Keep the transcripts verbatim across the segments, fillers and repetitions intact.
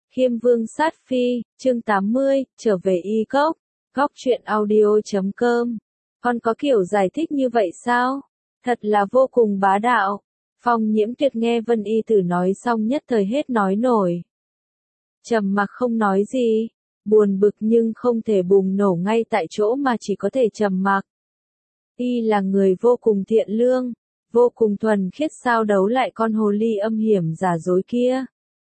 Khiêm Vương Sát Phi, chương tám mươi, trở về Y Cốc, góc truyện audio chấm com. Con có kiểu giải thích như vậy sao? Thật là vô cùng bá đạo. Phong Nhiễm Tuyệt nghe Vân Y Tử nói xong nhất thời hết nói nổi. Trầm mặc không nói gì, buồn bực nhưng không thể bùng nổ ngay tại chỗ mà chỉ có thể trầm mặc. Y là người vô cùng thiện lương, vô cùng thuần khiết, sao đấu lại con hồ ly âm hiểm giả dối kia.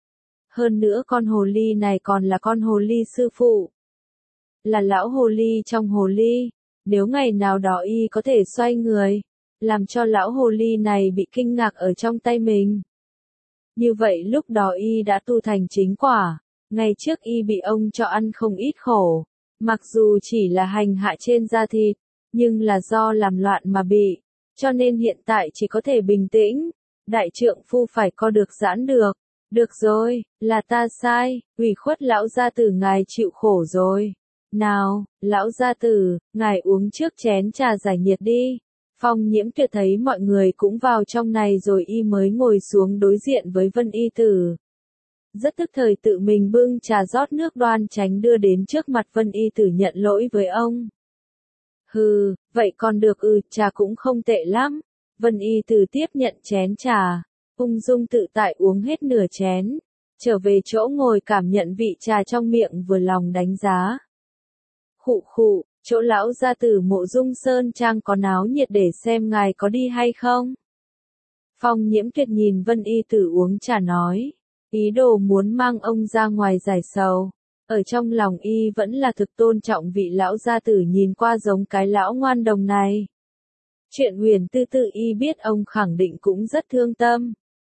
Hơn nữa con hồ ly này còn là con hồ ly sư phụ. Là lão hồ ly trong hồ ly. Nếu ngày nào đó y có thể xoay người, làm cho lão hồ ly này bị kinh ngạc ở trong tay mình. Như vậy lúc đó y đã tu thành chính quả. Ngày trước y bị ông cho ăn không ít khổ. Mặc dù chỉ là hành hạ trên da thịt, nhưng là do làm loạn mà bị. Cho nên hiện tại chỉ có thể bình tĩnh. Đại trượng phu phải co được giãn được. Được rồi, là ta sai, ủy khuất lão gia tử ngài chịu khổ rồi. Nào, lão gia tử, ngài uống trước chén trà giải nhiệt đi. Phong Nhiễm Tuyệt thấy mọi người cũng vào trong này rồi y mới ngồi xuống đối diện với Vân Y Tử. Rất tức thời tự mình bưng trà rót nước đoan tránh đưa đến trước mặt Vân Y Tử nhận lỗi với ông. Hừ, vậy còn được, ừ, trà cũng không tệ lắm. Vân Y Tử tiếp nhận chén trà. Ung dung tự tại uống hết nửa chén, trở về chỗ ngồi cảm nhận vị trà trong miệng vừa lòng đánh giá. Khụ khụ, chỗ lão gia tử Mộ Dung Sơn Trang có náo nhiệt để xem ngài có đi hay không? Phong Nhiễm Tuyệt nhìn Vân Y Tử uống trà nói, ý đồ muốn mang ông ra ngoài giải sầu. Ở trong lòng y vẫn là thực tôn trọng vị lão gia tử nhìn qua giống cái lão ngoan đồng này. Chuyện Huyền Tư Tư y biết ông khẳng định cũng rất thương tâm.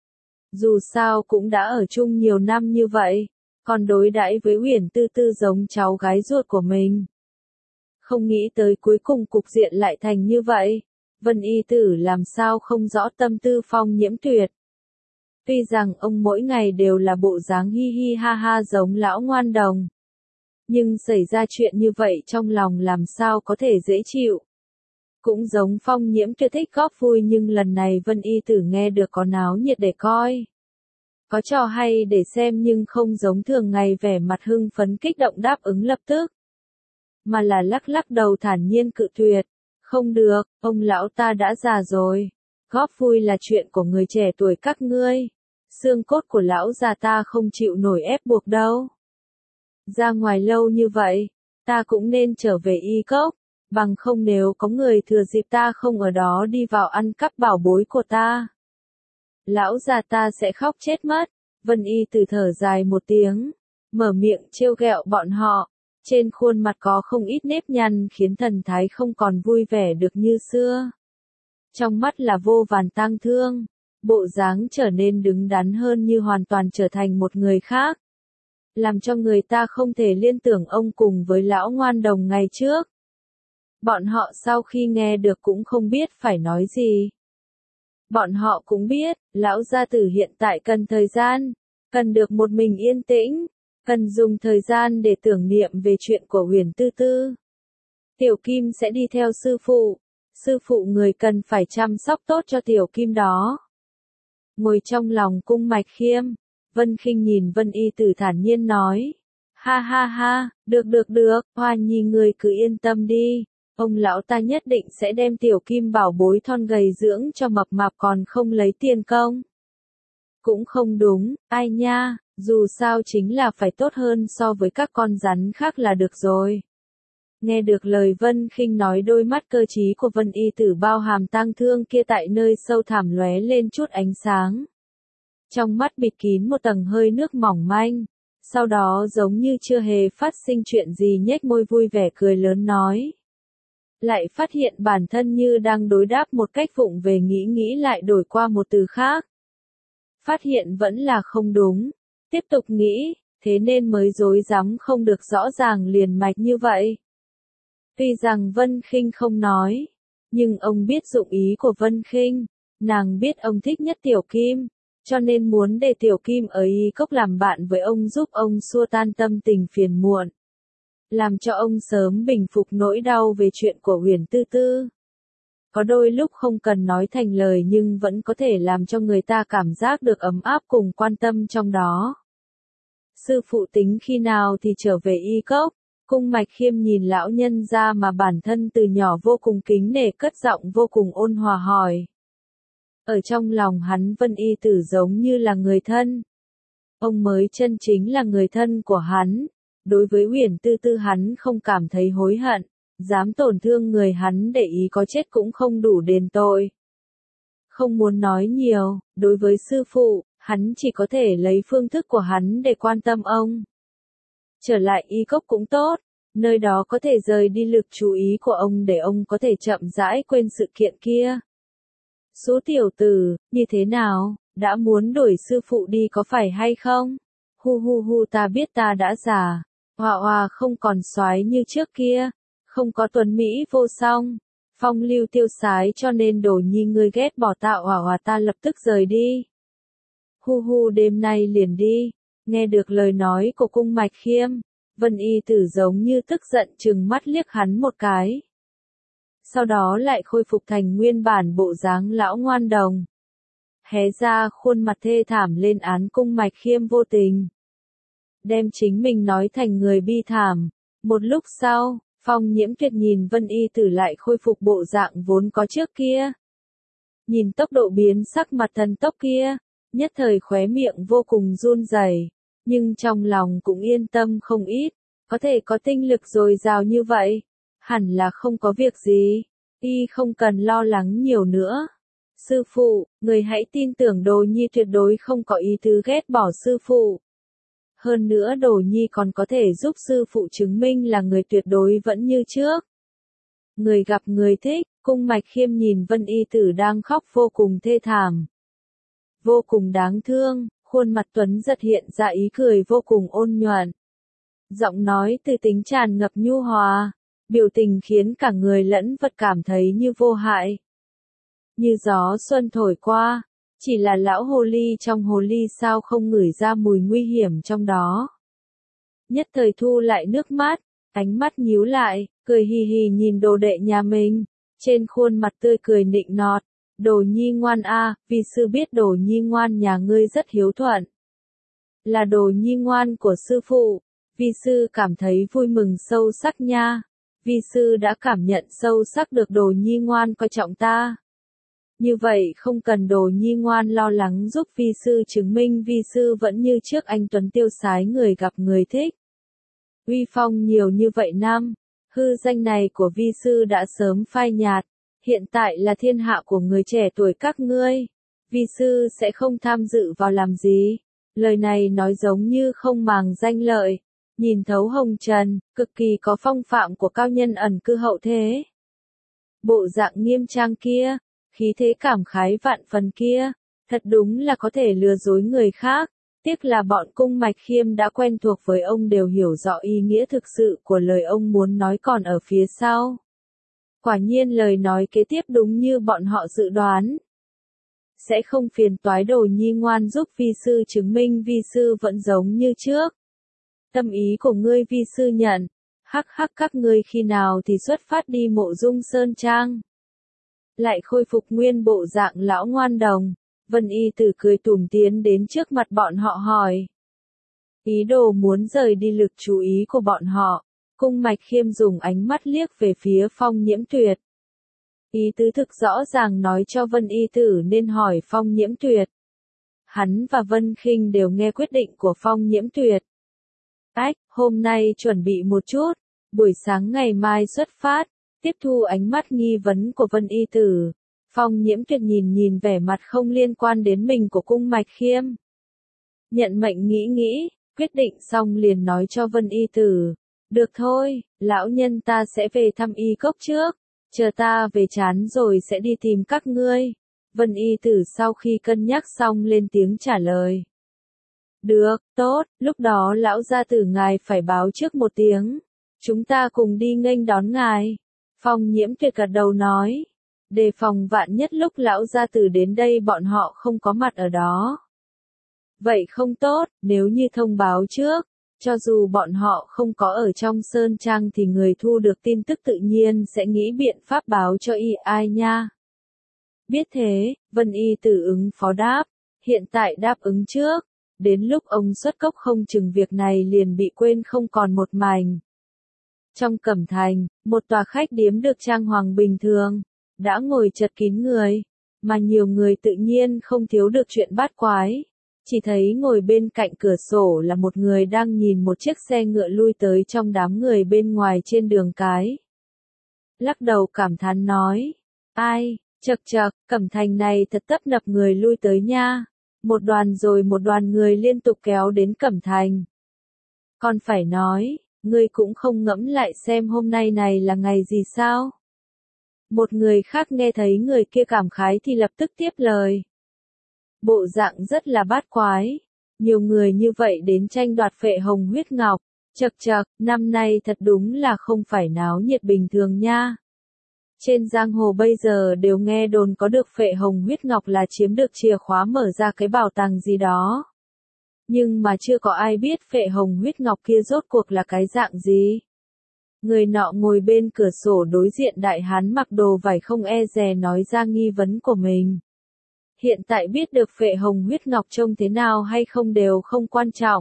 Dù sao cũng đã ở chung nhiều năm như vậy, còn đối đãi với Huyền Tư Tư giống cháu gái ruột của mình. Không nghĩ tới cuối cùng cục diện lại thành như vậy, Vân Y Tử làm sao không rõ tâm tư Phong Nhiễm Tuyệt. Tuy rằng ông mỗi ngày đều là bộ dáng hi hi ha ha giống lão ngoan đồng, nhưng xảy ra chuyện như vậy trong lòng làm sao có thể dễ chịu. Cũng giống Phong Nhiễm Tuyệt thích góp vui nhưng lần này Vân Y Tử nghe được có náo nhiệt để coi. Có trò hay để xem nhưng không giống thường ngày vẻ mặt hưng phấn kích động đáp ứng lập tức. Mà là lắc lắc đầu thản nhiên cự tuyệt. Không được, ông lão ta đã già rồi. Góp vui là chuyện của người trẻ tuổi các ngươi. Xương cốt của lão già ta không chịu nổi ép buộc đâu. Ra ngoài lâu như vậy, ta cũng nên trở về Y Cốc. Bằng không nếu có người thừa dịp ta không ở đó đi vào ăn cắp bảo bối của ta, lão già ta sẽ khóc chết mất. Vân Y Tử thở dài một tiếng, mở miệng trêu ghẹo bọn họ, trên khuôn mặt có không ít nếp nhăn khiến thần thái không còn vui vẻ được như xưa. Trong mắt là vô vàn tang thương, bộ dáng trở nên đứng đắn hơn như hoàn toàn trở thành một người khác. Làm cho người ta không thể liên tưởng ông cùng với lão ngoan đồng ngày trước. Bọn họ sau khi nghe được cũng không biết phải nói gì. Bọn họ cũng biết, lão gia tử hiện tại cần thời gian, cần được một mình yên tĩnh, cần dùng thời gian để tưởng niệm về chuyện của Huyền Tư Tư. Tiểu Kim sẽ đi theo sư phụ, sư phụ người cần phải chăm sóc tốt cho Tiểu Kim đó. Ngồi trong lòng cung Mạch Khiêm, Vân Khinh nhìn Vân Y Tử thản nhiên nói, ha ha ha, được được được, Hoa Nhi người cứ yên tâm đi. Ông lão ta nhất định sẽ đem Tiểu Kim bảo bối thon gầy dưỡng cho mập mạp còn không lấy tiền công. Cũng không đúng, ai nha, dù sao chính là phải tốt hơn so với các con rắn khác là được rồi. Nghe được lời Vân Khinh nói, đôi mắt cơ trí của Vân Y Tử bao hàm tang thương kia tại nơi sâu thẳm lóe lên chút ánh sáng. Trong mắt bịt kín một tầng hơi nước mỏng manh, sau đó giống như chưa hề phát sinh chuyện gì nhếch môi vui vẻ cười lớn nói. Lại phát hiện bản thân như đang đối đáp một cách vụng về, nghĩ nghĩ lại đổi qua một từ khác. Phát hiện vẫn là không đúng, tiếp tục nghĩ, thế nên mới rối rắm không được rõ ràng liền mạch như vậy. Tuy rằng Vân Khinh không nói, nhưng ông biết dụng ý của Vân Khinh, nàng biết ông thích nhất Tiểu Kim, cho nên muốn để Tiểu Kim ở Y Cốc làm bạn với ông, giúp ông xua tan tâm tình phiền muộn. Làm cho ông sớm bình phục nỗi đau về chuyện của Huyền Tư Tư. Có đôi lúc không cần nói thành lời nhưng vẫn có thể làm cho người ta cảm giác được ấm áp cùng quan tâm trong đó. Sư phụ tính khi nào thì trở về Y Cốc? Cung Mạch Khiêm nhìn lão nhân ra mà bản thân từ nhỏ vô cùng kính nể, cất giọng vô cùng ôn hòa hỏi. Ở trong lòng hắn Vân Y Tử giống như là người thân. Ông mới chân chính là người thân của hắn. Đối với Uyển Tư Tư hắn không cảm thấy hối hận, dám tổn thương người hắn để ý có chết cũng không đủ đền tội. Không muốn nói nhiều, đối với sư phụ, hắn chỉ có thể lấy phương thức của hắn để quan tâm ông. Trở lại Y Cốc cũng tốt, nơi đó có thể rời đi lực chú ý của ông để ông có thể chậm rãi quên sự kiện kia. Số tiểu tử, như thế nào, đã muốn đuổi sư phụ đi có phải hay không? Hu hu hu, ta biết ta đã già, Hòa Hòa không còn soái như trước kia, không có tuấn mỹ vô song, phong lưu tiêu sái, cho nên Đồ Nhi ngươi ghét bỏ ta Hòa Hòa, ta lập tức rời đi. Hu hu, đêm nay liền đi. Nghe được lời nói của Cung Mạch Khiêm, Vân Y Tử giống như tức giận trừng mắt liếc hắn một cái. Sau đó lại khôi phục thành nguyên bản bộ dáng lão ngoan đồng. Hé ra khuôn mặt thê thảm lên án Cung Mạch Khiêm vô tình. Đem chính mình nói thành người bi thảm. Một lúc sau, Phong Nhiễm Tuyệt nhìn Vân Y Tử lại khôi phục bộ dạng vốn có trước kia. Nhìn tốc độ biến sắc mặt thần tốc kia, nhất thời khóe miệng vô cùng run rẩy, nhưng trong lòng cũng yên tâm không ít, có thể có tinh lực dồi dào như vậy, hẳn là không có việc gì, y không cần lo lắng nhiều nữa. Sư phụ, người hãy tin tưởng Đồ Nhi tuyệt đối không có ý tứ ghét bỏ sư phụ. Hơn nữa Đồ Nhi còn có thể giúp sư phụ chứng minh là người tuyệt đối vẫn như trước. Người gặp người thích, Cung Mạch Khiêm nhìn Vân Y Tử đang khóc vô cùng thê thảm. Vô cùng đáng thương, khuôn mặt tuấn giật hiện ra ý cười vô cùng ôn nhuận. Giọng nói từ tính tràn ngập nhu hòa, biểu tình khiến cả người lẫn vật cảm thấy như vô hại. Như gió xuân thổi qua, chỉ là lão hồ ly trong hồ ly sao không ngửi ra mùi nguy hiểm trong đó. Nhất thời thu lại nước mắt, ánh mắt nhíu lại, cười hì hì nhìn đồ đệ nhà mình, trên khuôn mặt tươi cười nịnh nọt. Đồ Nhi ngoan a, vì sư biết Đồ Nhi ngoan nhà ngươi rất hiếu thuận. Là Đồ Nhi ngoan của sư phụ, vi sư cảm thấy vui mừng sâu sắc nha. Vi sư đã cảm nhận sâu sắc được Đồ Nhi ngoan coi trọng ta. Như vậy không cần Đồ Nhi ngoan lo lắng giúp vi sư chứng minh vi sư vẫn như trước anh tuấn tiêu sái, người gặp người thích. Uy phong nhiều như vậy năm, hư danh này của vi sư đã sớm phai nhạt. Hiện tại là thiên hạ của người trẻ tuổi các ngươi, vi sư sẽ không tham dự vào làm gì. Lời này nói giống như không màng danh lợi, nhìn thấu hồng trần, cực kỳ có phong phạm của cao nhân ẩn cư hậu thế. Bộ dạng nghiêm trang kia, khí thế cảm khái vạn phần kia, thật đúng là có thể lừa dối người khác. Tiếc là bọn Cung Mạch Khiêm đã quen thuộc với ông, đều hiểu rõ ý nghĩa thực sự của lời ông muốn nói còn ở phía sau. Quả nhiên lời nói kế tiếp đúng như bọn họ dự đoán. Sẽ không phiền toái Đồ Nhi ngoan giúp vi sư chứng minh vi sư vẫn giống như trước. Tâm ý của ngươi vi sư nhận, hắc hắc, các ngươi khi nào thì xuất phát đi Mộ Dung Sơn Trang. Lại khôi phục nguyên bộ dạng lão ngoan đồng, Vân Y Tử cười tủm tiến đến trước mặt bọn họ hỏi. Ý đồ muốn rời đi lực chú ý của bọn họ. Cung Mạch Khiêm dùng ánh mắt liếc về phía Phong Nhiễm Tuyệt. Ý tứ thực rõ ràng nói cho Vân Y Tử nên hỏi Phong Nhiễm Tuyệt. Hắn và Vân Khinh đều nghe quyết định của Phong Nhiễm Tuyệt. Ách, hôm nay chuẩn bị một chút, buổi sáng ngày mai xuất phát, tiếp thu ánh mắt nghi vấn của Vân Y Tử. Phong Nhiễm Tuyệt nhìn nhìn vẻ mặt không liên quan đến mình của Cung Mạch Khiêm. Nhận mệnh nghĩ nghĩ, quyết định xong liền nói cho Vân Y Tử. Được thôi, lão nhân ta sẽ về thăm Y Cốc trước, chờ ta về chán rồi sẽ đi tìm các ngươi. Vân Y Tử sau khi cân nhắc xong lên tiếng trả lời. Được, tốt, lúc đó lão gia tử ngài phải báo trước một tiếng. Chúng ta cùng đi nghênh đón ngài. Phong Nhiễm Tuyệt gật đầu nói. Đề phòng vạn nhất lúc lão gia tử đến đây bọn họ không có mặt ở đó. Vậy không tốt, nếu như thông báo trước. Cho dù bọn họ không có ở trong Sơn Trang thì người thu được tin tức tự nhiên sẽ nghĩ biện pháp báo cho y ai nha. Biết thế, Vân Y Tử ứng phó đáp, hiện tại đáp ứng trước, Đến lúc ông xuất cốc không chừng việc này liền bị quên không còn một mảnh. Trong Cẩm Thành, một tòa khách điếm được trang hoàng bình thường, đã ngồi chật kín người, mà nhiều người tự nhiên không thiếu được chuyện bát quái. Chỉ thấy ngồi bên cạnh cửa sổ là một người đang nhìn một chiếc xe ngựa lui tới trong đám người bên ngoài trên đường cái. Lắc đầu cảm thán nói, ai, chậc chậc, Cẩm Thành này thật tấp nập người lui tới nha. Một đoàn rồi một đoàn người liên tục kéo đến Cẩm Thành. Còn phải nói, ngươi cũng không ngẫm lại xem hôm nay này là ngày gì sao? Một người khác nghe thấy người kia cảm khái thì lập tức tiếp lời. Bộ dạng rất là bát quái. Nhiều người như vậy đến tranh đoạt phệ hồng huyết ngọc. Chậc chậc, năm nay thật đúng là không phải náo nhiệt bình thường nha. Trên giang hồ bây giờ đều nghe đồn có được phệ hồng huyết ngọc là chiếm được chìa khóa mở ra cái bảo tàng gì đó. Nhưng mà chưa có ai biết phệ hồng huyết ngọc kia rốt cuộc là cái dạng gì. Người nọ ngồi bên cửa sổ đối diện đại hán mặc đồ vải không e dè nói ra nghi vấn của mình. Hiện tại biết được phệ hồng huyết ngọc trông thế nào hay không đều không quan trọng.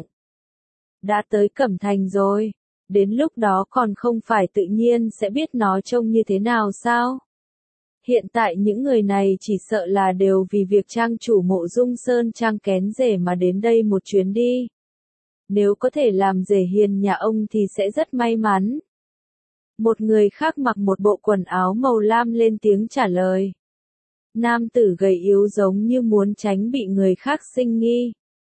Đã tới Cẩm Thành rồi, đến lúc đó còn không phải tự nhiên sẽ biết nó trông như thế nào sao? Hiện tại những người này chỉ sợ là đều vì việc trang chủ Mộ Dung Sơn Trang kén rể mà đến đây một chuyến đi. Nếu có thể làm rể hiền nhà ông thì sẽ rất may mắn. Một người khác mặc một bộ quần áo màu lam lên tiếng trả lời. Nam tử gầy yếu giống như muốn tránh bị người khác sinh nghi.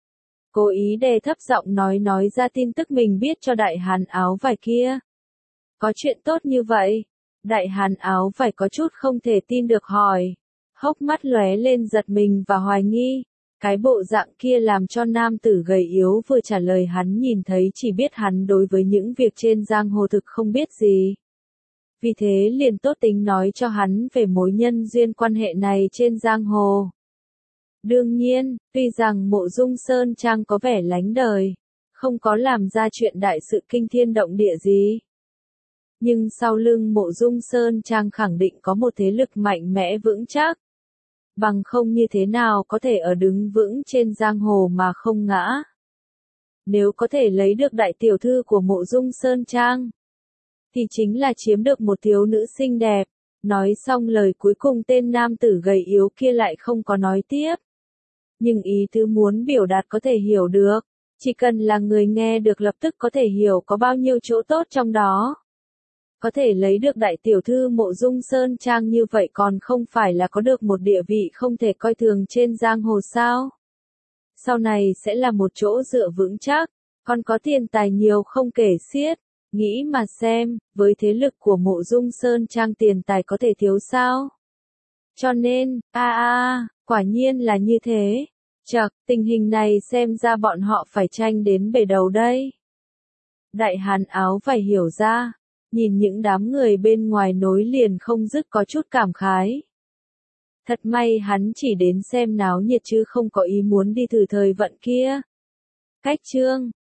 Cố ý đè thấp giọng nói nói ra tin tức mình biết cho đại hán áo vải kia. Có chuyện tốt như vậy? Đại hán áo vải có chút không thể tin được hỏi. Hốc mắt lóe lên giật mình và hoài nghi. Cái bộ dạng kia làm cho nam tử gầy yếu vừa trả lời hắn nhìn thấy chỉ biết hắn đối với những việc trên giang hồ thực không biết gì. Vì thế liền tốt tính nói cho hắn về mối nhân duyên quan hệ này trên giang hồ. Đương nhiên, tuy rằng Mộ Dung Sơn Trang có vẻ lánh đời, không có làm ra chuyện đại sự kinh thiên động địa gì. Nhưng sau lưng Mộ Dung Sơn Trang khẳng định có một thế lực mạnh mẽ vững chắc. Bằng không như thế nào có thể ở đứng vững trên giang hồ mà không ngã. Nếu có thể lấy được đại tiểu thư của Mộ Dung Sơn Trang, thì chính là chiếm được một thiếu nữ xinh đẹp. Nói xong lời cuối cùng tên nam tử gầy yếu kia lại không có nói tiếp. Nhưng ý tứ muốn biểu đạt có thể hiểu được, chỉ cần là người nghe được lập tức có thể hiểu có bao nhiêu chỗ tốt trong đó. Có thể lấy được đại tiểu thư Mộ Dung Sơn Trang như vậy còn không phải là có được một địa vị không thể coi thường trên giang hồ sao? Sau này sẽ là một chỗ dựa vững chắc, còn có tiền tài nhiều không kể xiết. Nghĩ mà xem, với thế lực của Mộ Dung Sơn Trang tiền tài có thể thiếu sao? Cho nên, a a, quả nhiên là như thế. Chậc, tình hình này xem ra bọn họ phải tranh đến bể đầu đây. Đại hán áo vải hiểu ra, nhìn những đám người bên ngoài nối liền không dứt có chút cảm khái. Thật may hắn chỉ đến xem náo nhiệt chứ không có ý muốn đi thử thời vận kia. Cách chương